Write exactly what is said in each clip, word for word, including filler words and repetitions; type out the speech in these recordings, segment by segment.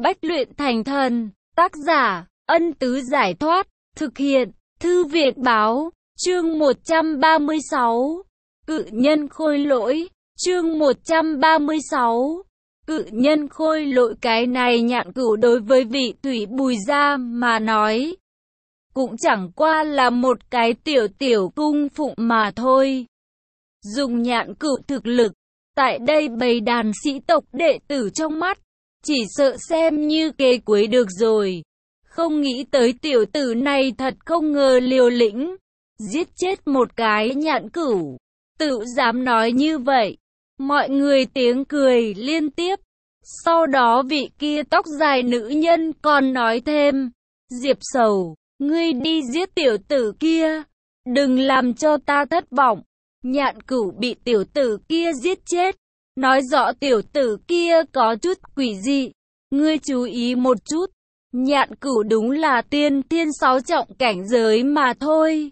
Bách luyện thành thần. Tác giả, Ân Tứ Giải Thoát. Thực hiện, Thư Viện Báo. Chương một trăm ba mươi sáu. Cự nhân khôi lỗi. Chương một trăm ba mươi sáu. Cự nhân khôi lỗi. Cái này Nhạn Cửu đối với vị Thủy Bùi gia mà nói, cũng chẳng qua là một cái tiểu tiểu cung phụng mà thôi. Dùng Nhạn Cửu thực lực, tại đây bầy đàn sĩ tộc đệ tử trong mắt, chỉ sợ xem như kế cuối được rồi. Không nghĩ tới tiểu tử này thật không ngờ liều lĩnh, giết chết một cái Nhạn Cửu, tự dám nói như vậy. Mọi người tiếng cười liên tiếp. Sau đó vị kia tóc dài nữ nhân còn nói thêm, Diệp Sầu, ngươi đi giết tiểu tử kia, đừng làm cho ta thất vọng. Nhạn Cửu bị tiểu tử kia giết chết, nói rõ tiểu tử kia có chút quỷ dị. Ngươi chú ý một chút, Nhạn Cửu đúng là tiên thiên sáu trọng cảnh giới mà thôi,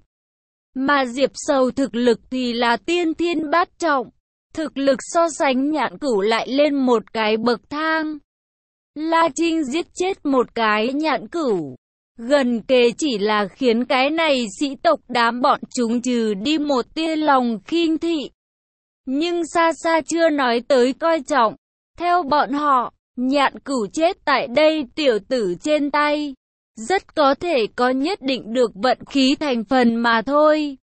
mà Diệp Sầu thực lực thì là tiên thiên bát trọng. Thực lực so sánh Nhạn Cửu lại lên một cái bậc thang. La Trinh giết chết một cái Nhạn Cửu, gần kề chỉ là khiến cái này sĩ tộc đám bọn chúng trừ đi một tia lòng khinh thị, nhưng xa xa chưa nói tới coi trọng. Theo bọn họ, Nhạn Cửu chết tại đây tiểu tử trên tay, rất có thể có nhất định được vận khí thành phần mà thôi.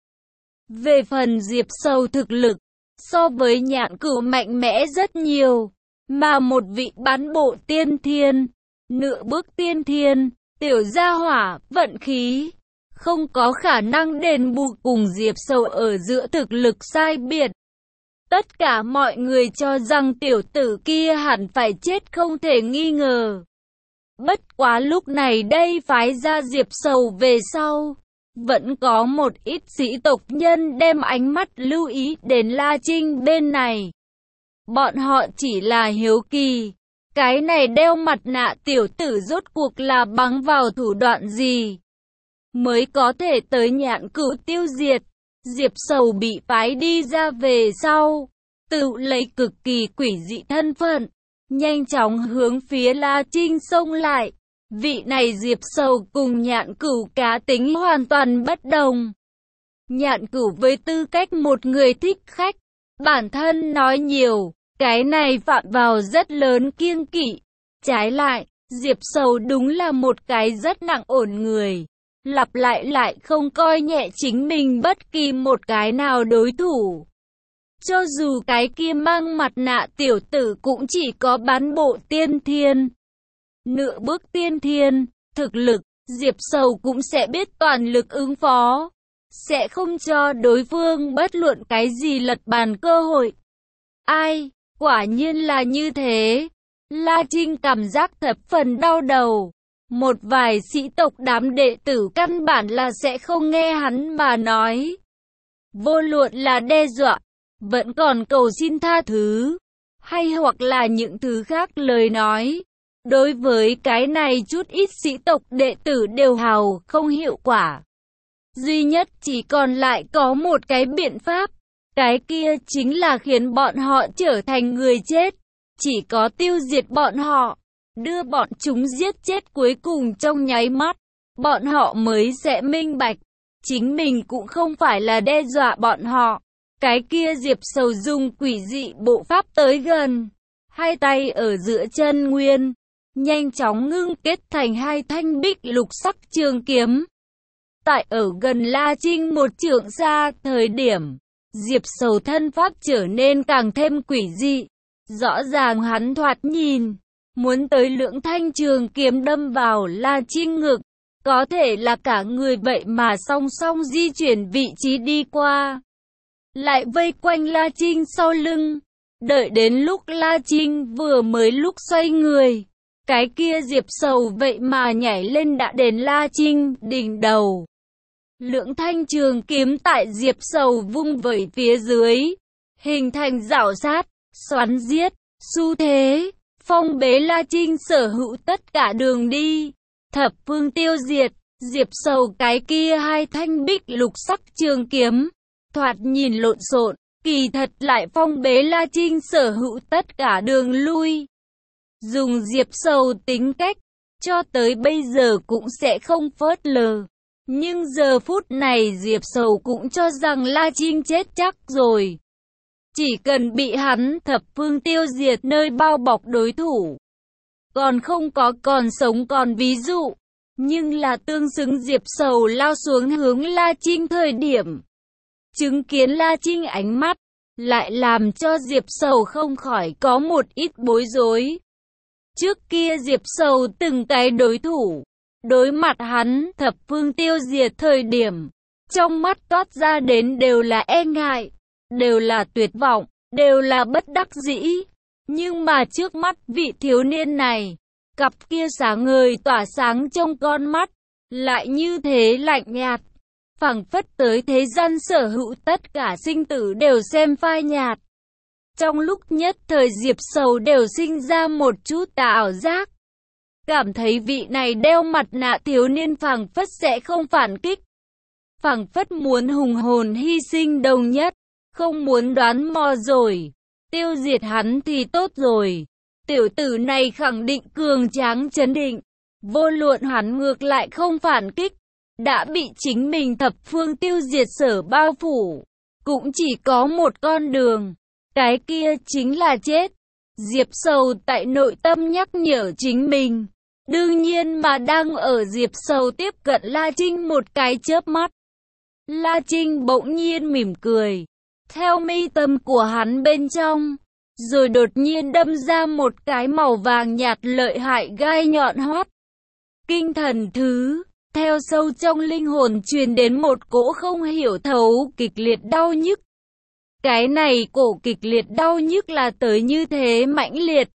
Về phần Diệp Sầu thực lực, so với Nhạn Cửu mạnh mẽ rất nhiều, mà một vị bán bộ tiên thiên, nửa bước tiên thiên, tiểu gia hỏa, vận khí, không có khả năng đền bù cùng Diệp Sầu ở giữa thực lực sai biệt. Tất cả mọi người cho rằng tiểu tử kia hẳn phải chết không thể nghi ngờ. Bất quá lúc này đây phái ra Diệp Sầu về sau, vẫn có một ít sĩ tộc nhân đem ánh mắt lưu ý đến La Trinh bên này. Bọn họ chỉ là hiếu kỳ, cái này đeo mặt nạ tiểu tử rốt cuộc là bằng vào thủ đoạn gì mới có thể tới Nhạn Cửu tiêu diệt. Diệp Sầu bị phái đi ra về sau, tự lấy cực kỳ quỷ dị thân phận, nhanh chóng hướng phía La Trinh xông lại. Vị này Diệp Sầu cùng Nhạn Cửu cá tính hoàn toàn bất đồng. Nhạn Cửu với tư cách một người thích khách, bản thân nói nhiều, cái này phạm vào rất lớn kiêng kỵ. Trái lại, Diệp Sầu đúng là một cái rất nặng ổn người, lặp lại lại không coi nhẹ chính mình bất kỳ một cái nào đối thủ. Cho dù cái kia mang mặt nạ tiểu tử cũng chỉ có bán bộ tiên thiên, nửa bước tiên thiên, thực lực, Diệp Sầu cũng sẽ biết toàn lực ứng phó, sẽ không cho đối phương bất luận cái gì lật bàn cơ hội. Ai, quả nhiên là như thế. La Trinh cảm giác thập phần đau đầu. Một vài sĩ tộc đám đệ tử căn bản là sẽ không nghe hắn mà nói. Vô luận là đe dọa, vẫn còn cầu xin tha thứ, hay hoặc là những thứ khác lời nói, đối với cái này chút ít sĩ tộc đệ tử đều hào không hiệu quả. Duy nhất chỉ còn lại có một cái biện pháp, cái kia chính là khiến bọn họ trở thành người chết. Chỉ có tiêu diệt bọn họ, đưa bọn chúng giết chết cuối cùng trong nháy mắt, bọn họ mới sẽ minh bạch, chính mình cũng không phải là đe dọa bọn họ. Cái kia Diệp Sầu dùng quỷ dị bộ pháp tới gần, hai tay ở giữa chân nguyên, nhanh chóng ngưng kết thành hai thanh bích lục sắc trường kiếm. Tại ở gần La Trinh một trượng xa thời điểm, Diệp Sầu thân pháp trở nên càng thêm quỷ dị. Rõ ràng hắn thoạt nhìn, muốn tới lưỡng thanh trường kiếm đâm vào La Trinh ngực, có thể là cả người vậy mà song song di chuyển vị trí đi qua, lại vây quanh La Trinh sau lưng. Đợi đến lúc La Trinh vừa mới lúc xoay người, cái kia Diệp Sầu vậy mà nhảy lên đã đến La Trinh đỉnh đầu. Lưỡng thanh trường kiếm tại Diệp Sầu vung vẩy phía dưới, hình thành rảo sát, xoắn giết, xu thế, phong bế La Trinh sở hữu tất cả đường đi, thập phương tiêu diệt. Diệp Sầu cái kia hai thanh bích lục sắc trường kiếm, thoạt nhìn lộn xộn, kỳ thật lại phong bế La Trinh sở hữu tất cả đường lui. Dùng Diệp Sầu tính cách, cho tới bây giờ cũng sẽ không phớt lờ. Nhưng giờ phút này Diệp Sầu cũng cho rằng La Trinh chết chắc rồi. Chỉ cần bị hắn thập phương tiêu diệt nơi bao bọc đối thủ. Còn không có còn sống còn ví dụ. Nhưng là tương xứng Diệp Sầu lao xuống hướng La Trinh thời điểm. Chứng kiến La Trinh ánh mắt, lại làm cho Diệp Sầu không khỏi có một ít bối rối. Trước kia Diệp Sầu từng cái đối thủ, đối mặt hắn thập phương tiêu diệt thời điểm, trong mắt toát ra đến đều là e ngại, đều là tuyệt vọng, đều là bất đắc dĩ. Nhưng mà trước mắt vị thiếu niên này, cặp kia sáng ngời tỏa sáng trong con mắt, lại như thế lạnh nhạt, phảng phất tới thế gian sở hữu tất cả sinh tử đều xem phai nhạt. Trong lúc nhất thời Diệp Sầu đều sinh ra một chút tà ảo giác. Cảm thấy vị này đeo mặt nạ thiếu niên phảng phất sẽ không phản kích. Phảng phất muốn hùng hồn hy sinh đồng nhất, không muốn đoán mò rồi. Tiêu diệt hắn thì tốt rồi. Tiểu tử này khẳng định cường tráng chấn định. Vô luận hắn ngược lại không phản kích. Đã bị chính mình thập phương tiêu diệt sở bao phủ. Cũng chỉ có một con đường. Cái kia chính là chết. Diệp Sầu tại nội tâm nhắc nhở chính mình. Đương nhiên mà đang ở Diệp Sầu tiếp cận La Trinh một cái chớp mắt. La Trinh bỗng nhiên mỉm cười. Theo mi tâm của hắn bên trong. Rồi đột nhiên đâm ra một cái màu vàng nhạt lợi hại gai nhọn hoắt. Kinh thần thứ. Theo sâu trong linh hồn truyền đến một cỗ không hiểu thấu kịch liệt đau nhức. Cái này cổ kịch liệt đau nhức là tới như thế mãnh liệt.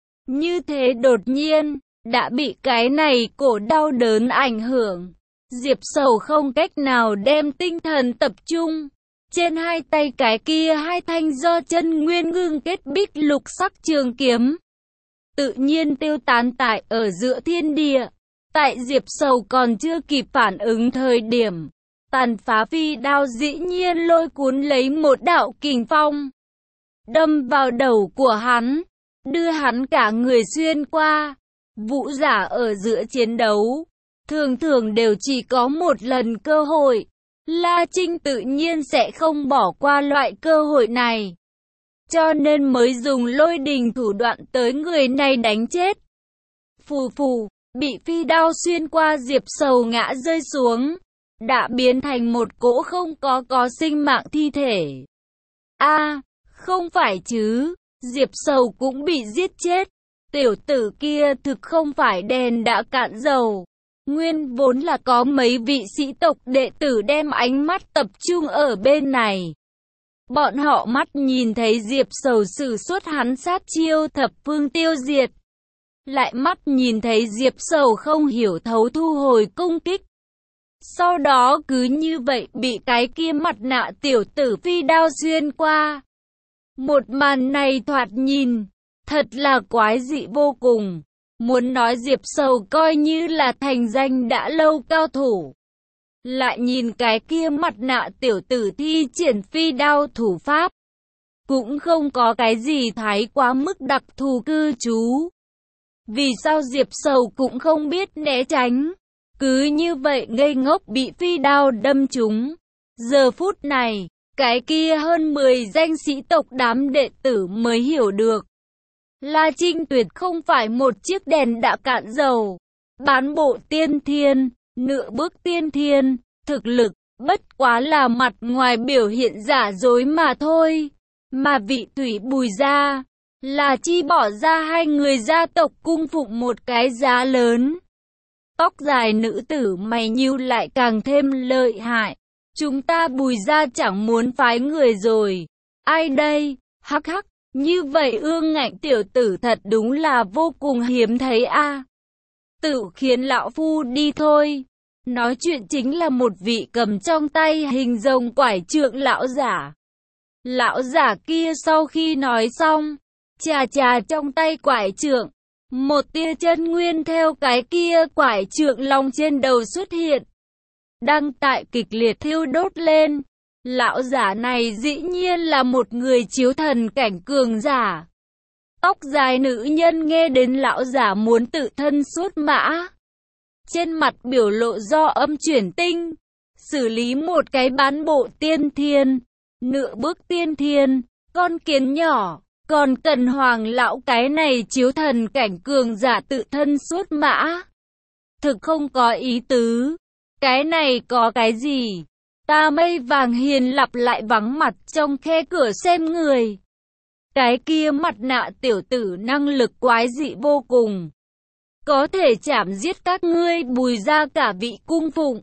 Như thế đột nhiên, đã bị cái này cổ đau đớn ảnh hưởng. Diệp Sầu không cách nào đem tinh thần tập trung. Trên hai tay cái kia hai thanh do chân nguyên ngưng kết bích lục sắc trường kiếm. Tự nhiên tiêu tán tại ở giữa thiên địa. Tại Diệp Sầu còn chưa kịp phản ứng thời điểm. Tàn phá phi đao dĩ nhiên lôi cuốn lấy một đạo kình phong. Đâm vào đầu của hắn. Đưa hắn cả người xuyên qua. Vũ giả ở giữa chiến đấu. Thường thường đều chỉ có một lần cơ hội. La Trinh tự nhiên sẽ không bỏ qua loại cơ hội này. Cho nên mới dùng lôi đình thủ đoạn tới người này đánh chết. Phù phù, bị phi đao xuyên qua Diệp Sầu ngã rơi xuống. Đã biến thành một cỗ không có có sinh mạng thi thể. A, à, không phải chứ, Diệp Sầu cũng bị giết chết. Tiểu tử kia thực không phải đèn đã cạn dầu. Nguyên vốn là có mấy vị sĩ tộc đệ tử đem ánh mắt tập trung ở bên này. Bọn họ mắt nhìn thấy Diệp Sầu sử xuất hắn sát chiêu thập phương tiêu diệt. Lại mắt nhìn thấy Diệp Sầu không hiểu thấu thu hồi công kích. Sau đó cứ như vậy bị cái kia mặt nạ tiểu tử phi đao xuyên qua. Một màn này thoạt nhìn, thật là quái dị vô cùng. Muốn nói Diệp Sầu coi như là thành danh đã lâu cao thủ. Lại nhìn cái kia mặt nạ tiểu tử thi triển phi đao thủ pháp. Cũng không có cái gì thái quá mức đặc thù cư trú. Vì sao Diệp Sầu cũng không biết né tránh. Cứ như vậy ngây ngốc bị phi đao đâm trúng. Giờ phút này, cái kia hơn mười danh sĩ tộc đám đệ tử mới hiểu được. La Trinh tuyệt không phải một chiếc đèn đã cạn dầu. Bán bộ tiên thiên, nửa bước tiên thiên, thực lực, bất quá là mặt ngoài biểu hiện giả dối mà thôi. Mà vị Thủy Bùi gia, là chi bỏ ra hai người gia tộc cung phụng một cái giá lớn. Tóc dài nữ tử mày nhíu lại càng thêm lợi hại. Chúng ta Bùi gia chẳng muốn phái người rồi. Ai đây? Hắc hắc, như vậy ương ngạnh tiểu tử thật đúng là vô cùng hiếm thấy a. À. Tự khiến lão phu đi thôi. Nói chuyện chính là một vị cầm trong tay hình rồng quải trượng lão giả. Lão giả kia sau khi nói xong, chà chà trong tay quải trượng. Một tia chân nguyên theo cái kia quải trượng long trên đầu xuất hiện. Đang tại kịch liệt thiêu đốt lên. Lão giả này dĩ nhiên là một người chiếu thần cảnh cường giả. Tóc dài nữ nhân nghe đến lão giả muốn tự thân xuất mã. Trên mặt biểu lộ do âm chuyển tinh, xử lý một cái bán bộ tiên thiên, nửa bước tiên thiên, con kiến nhỏ, còn cần hoàng lão cái này chiếu thần cảnh cường giả tự thân xuất mã. Thực không có ý tứ, cái này có cái gì? Ta Mây Vàng Hiền lặp lại vắng mặt trong khe cửa xem người. Cái kia mặt nạ tiểu tử năng lực quái dị vô cùng. Có thể chảm giết các ngươi Bùi ra cả vị cung phụng.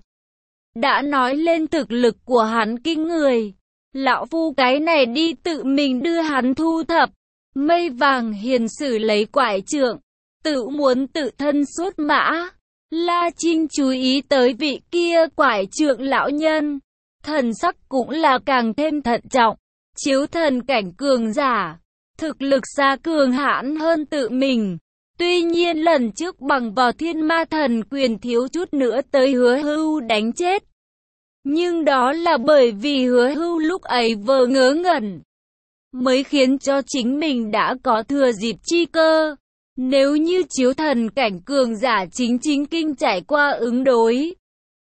Đã nói lên thực lực của hắn kinh người. Lão phu cái này đi tự mình đưa hắn thu thập. Mây Vàng Hiền sử lấy quải trượng, tự muốn tự thân xuất mã. La Trinh chú ý tới vị kia quải trượng lão nhân. Thần sắc cũng là càng thêm thận trọng. Chiếu thần cảnh cường giả, thực lực xa cường hãn hơn tự mình. Tuy nhiên lần trước bằng vào Thiên Ma Thần Quyền thiếu chút nữa tới Hứa Hưu đánh chết. Nhưng đó là bởi vì Hứa Hưu lúc ấy vờ ngớ ngẩn, mới khiến cho chính mình đã có thừa dịp chi cơ. Nếu như chiếu thần cảnh cường giả chính chính kinh trải qua ứng đối,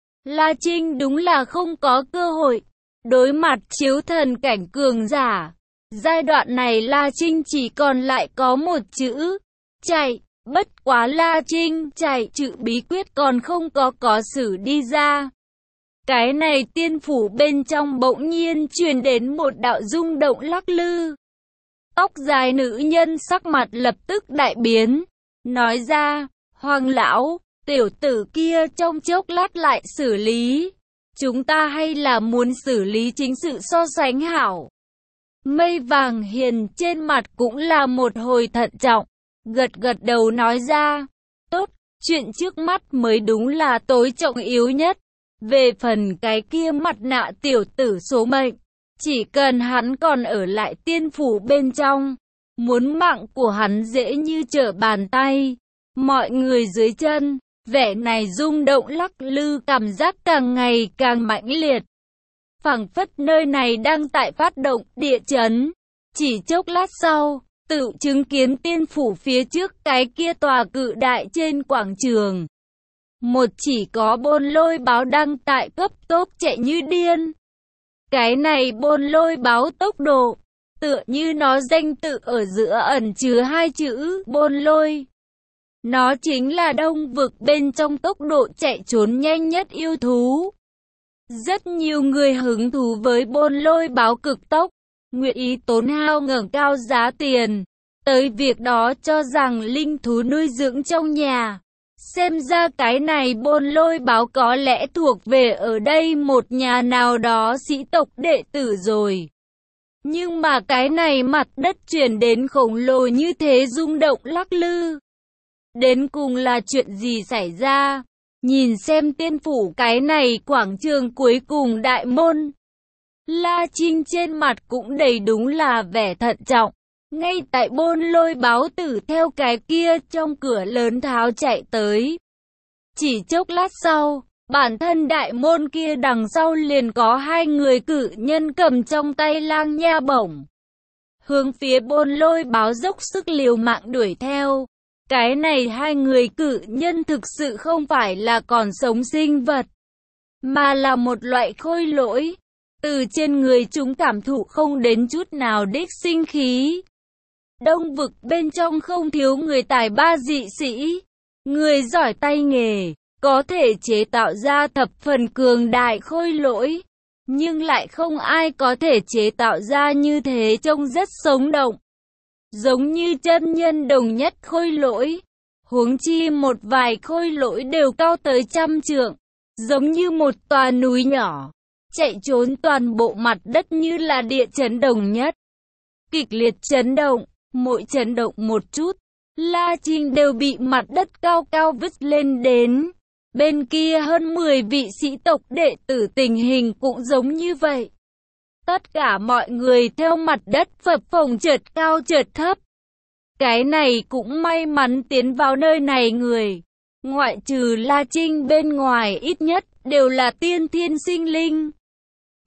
La Trinh đúng là không có cơ hội. Đối mặt chiếu thần cảnh cường giả, giai đoạn này La Trinh chỉ còn lại có một chữ, chạy. Bất quá La Trinh chạy chữ bí quyết còn không có có sử đi ra. Cái này tiên phủ bên trong bỗng nhiên truyền đến một đạo rung động lắc lư. Tóc dài nữ nhân sắc mặt lập tức đại biến, nói ra, Hoàng lão, tiểu tử kia trong chốc lát lại xử lý. Chúng ta hay là muốn xử lý chính sự so sánh hảo. Mây Vàng Hiền trên mặt cũng là một hồi thận trọng, gật gật đầu nói ra, tốt, chuyện trước mắt mới đúng là tối trọng yếu nhất. Về phần cái kia mặt nạ tiểu tử số mệnh, chỉ cần hắn còn ở lại tiên phủ bên trong, muốn mạng của hắn dễ như trở bàn tay. Mọi người dưới chân, vẻ này rung động lắc lư cảm giác càng ngày càng mãnh liệt. Phảng phất nơi này đang tại phát động địa chấn. Chỉ chốc lát sau, tự chứng kiến tiên phủ phía trước cái kia tòa cự đại trên quảng trường. Một chỉ có bôn lôi báo đang tại cấp tốc chạy như điên. Cái này bôn lôi báo tốc độ, tựa như nó danh tự ở giữa ẩn chứa hai chữ bôn lôi. Nó chính là đông vực bên trong tốc độ chạy trốn nhanh nhất yêu thú. Rất nhiều người hứng thú với bôn lôi báo cực tốc, nguyện ý tốn hao ngẩng cao giá tiền, tới việc đó cho rằng linh thú nuôi dưỡng trong nhà. Xem ra cái này bôn lôi báo có lẽ thuộc về ở đây một nhà nào đó sĩ tộc đệ tử rồi. Nhưng mà cái này mặt đất chuyển đến khổng lồ như thế rung động lắc lư. Đến cùng là chuyện gì xảy ra? Nhìn xem tiên phủ cái này quảng trường cuối cùng đại môn. La Trinh trên mặt cũng đầy đúng là vẻ thận trọng. Ngay tại bôn lôi báo tử theo cái kia trong cửa lớn tháo chạy tới. Chỉ chốc lát sau, bản thân đại môn kia đằng sau liền có hai người cự nhân cầm trong tay lang nha bổng. Hướng phía bôn lôi báo dốc sức liều mạng đuổi theo. Cái này hai người cự nhân thực sự không phải là còn sống sinh vật, mà là một loại khôi lỗi. Từ trên người chúng cảm thụ không đến chút nào đích sinh khí. Đông vực bên trong không thiếu người tài ba dị sĩ, người giỏi tay nghề, có thể chế tạo ra thập phần cường đại khôi lỗi, nhưng lại không ai có thể chế tạo ra như thế trông rất sống động. Giống như chân nhân đồng nhất khôi lỗi, huống chi một vài khôi lỗi đều cao tới trăm trượng, giống như một tòa núi nhỏ, chạy trốn toàn bộ mặt đất như là địa chấn đồng nhất. Kịch liệt chấn động, mỗi chấn động một chút, La Trinh đều bị mặt đất cao cao vứt lên đến. Bên kia hơn mười vị sĩ tộc đệ tử tình hình cũng giống như vậy. Tất cả mọi người theo mặt đất phập phồng chợt cao chợt thấp. Cái này cũng may mắn tiến vào nơi này người, ngoại trừ La Trinh bên ngoài ít nhất đều là tiên thiên sinh linh.